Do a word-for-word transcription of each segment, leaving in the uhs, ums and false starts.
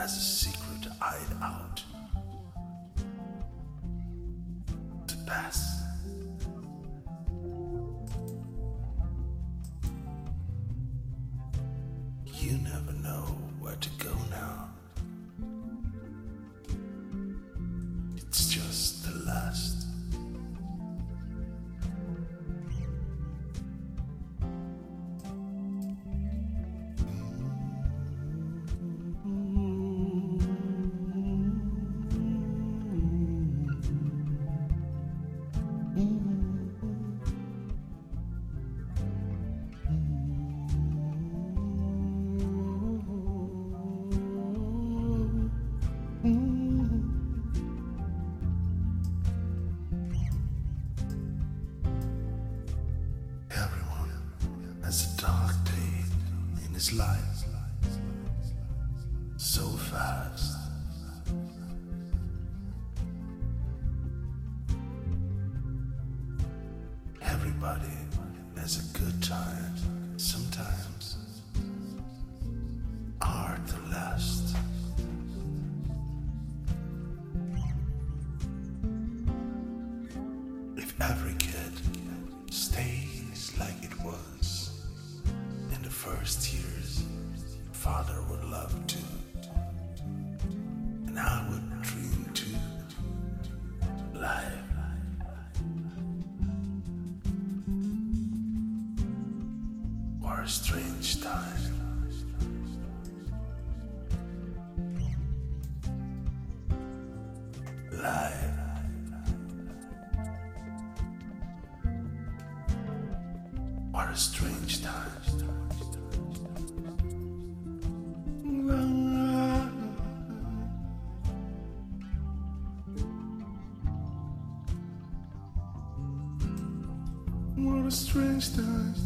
as a secret hideout to pass. You never know where to go now. It's just the last. Has a dark day in his life, so fast. Everybody has a good time, sometimes hard to last. If every kid stays like it was in the first years, father would love to, and I would dream too. Life. What a strange time. Life. What a strange time. What a strange time.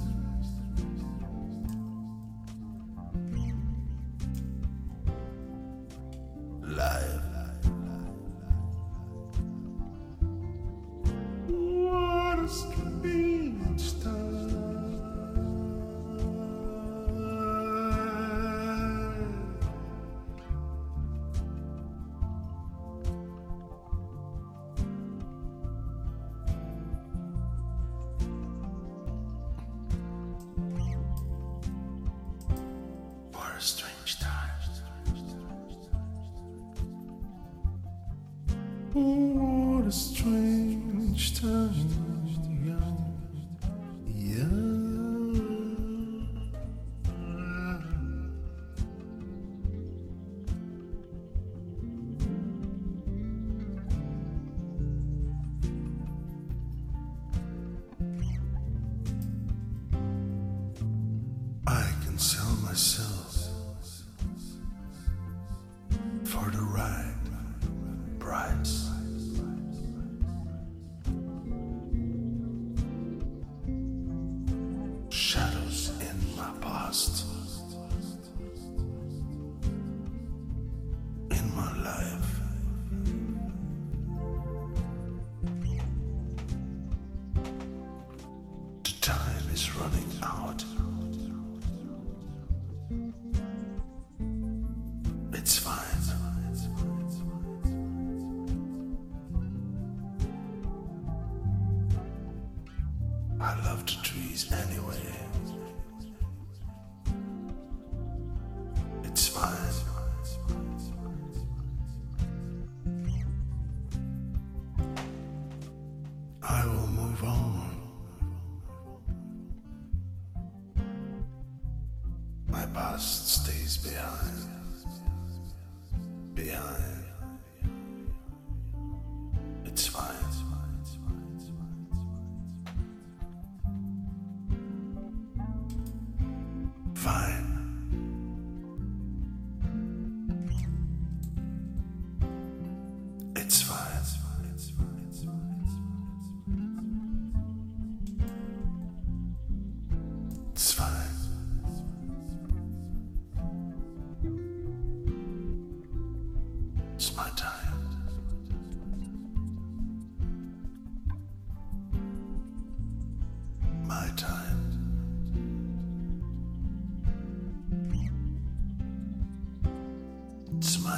Life. What a strange time. What a strange time. What a strange time. Yeah. I can sell myself for the right price. Shadows in my past, in my life. The time is running out. It's fine. I love the trees anyway. It's fine. I will move on. My past stays behind. Behind. It's fine. Fine. It's fine. It's fine. It's my time. My time. It's my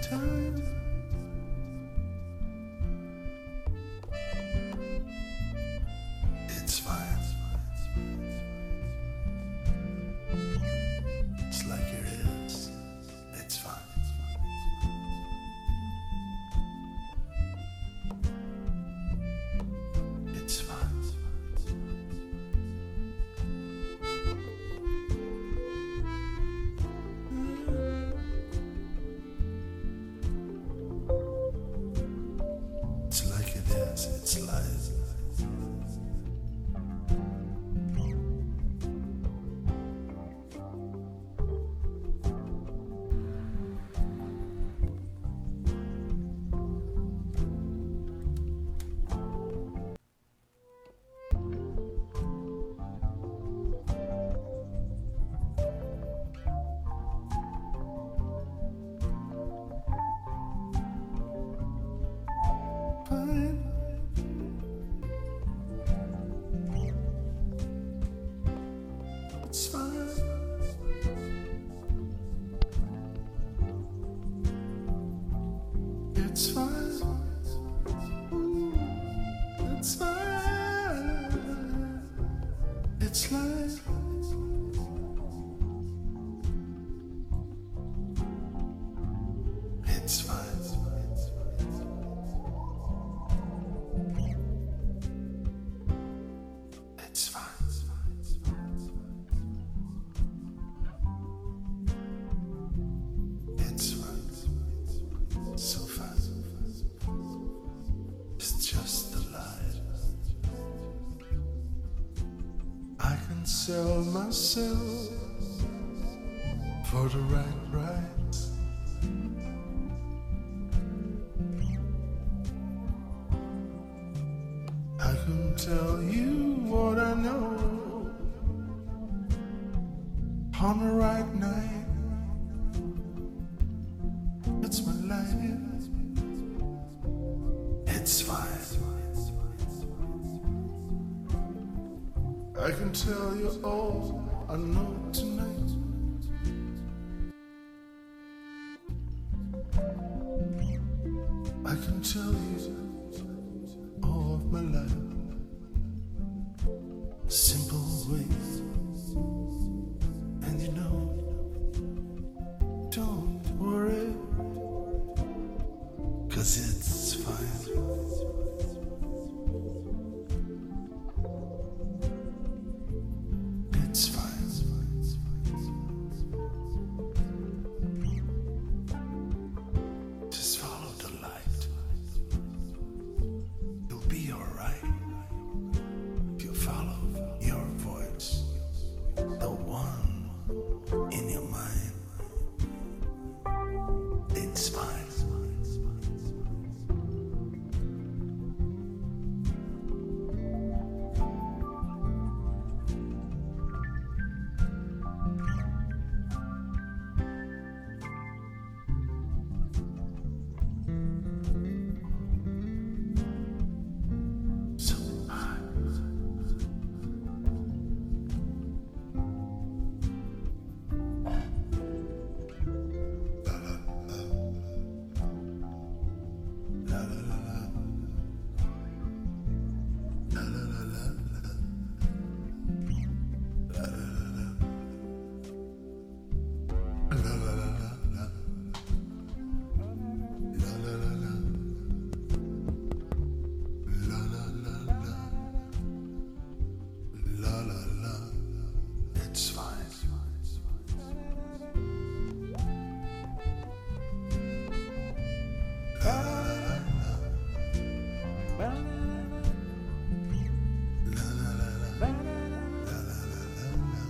time. It's fine. It's like it is. It's fine. It's fine. It's like it is. It's life. It's fine. It's fine. It's fine. It's life. It's fine. It's fine. It's fine. So fine. It's just the light. I can sell myself for the right price. I can tell you what I know on the right night. It's my life. It's fine. I can tell you all I know tonight. I can tell you all of my life. Simple ways. And you know, don't worry, 'cause it's fine. It's fine. Just follow the light. You'll be alright if you follow your voice, the one in your mind. It's fine. So fine. La la la. La la la la. La la la la la. La la la la. La la la la la. La la la la. La la la la. La la la. It's fine. La la la la. La la la la. La la la la la.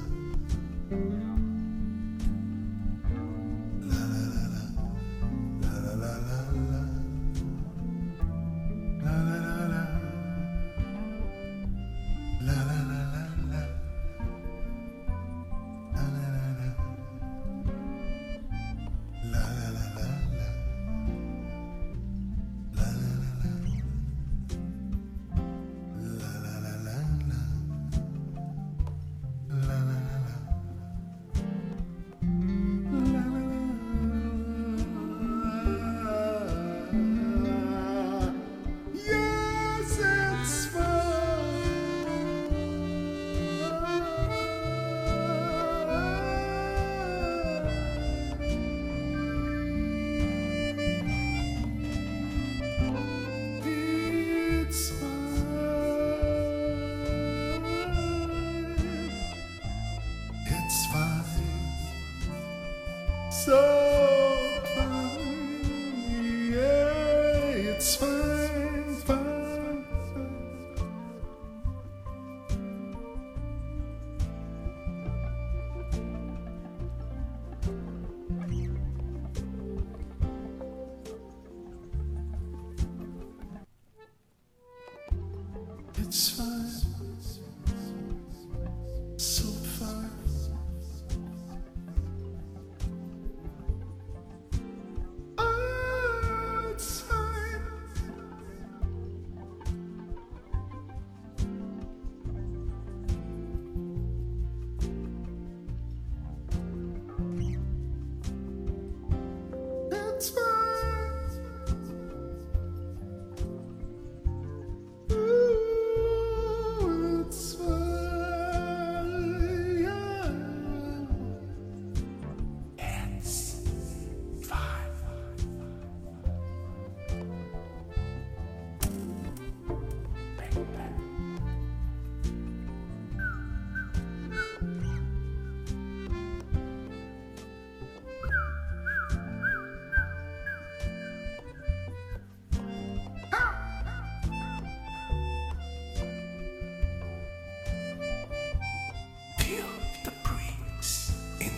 La la la la. La la la la la. La la la la. La la la la la. La la la la. La la la la la. La la la la. La la la la la. La la la la.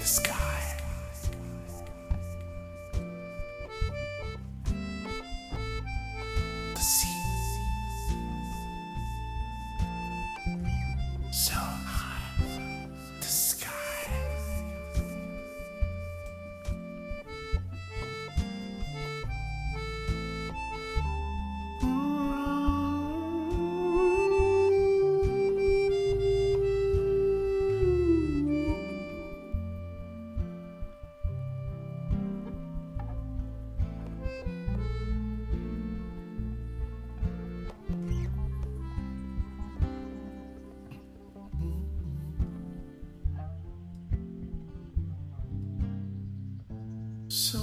the sky. The sea, so high, the sky. So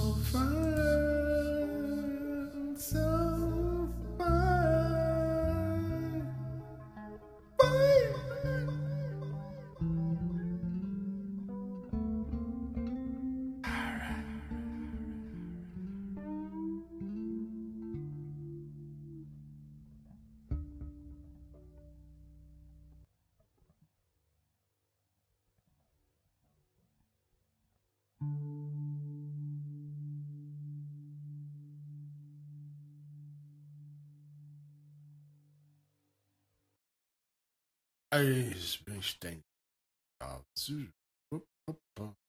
fine, so fine, fine. Eisbestein.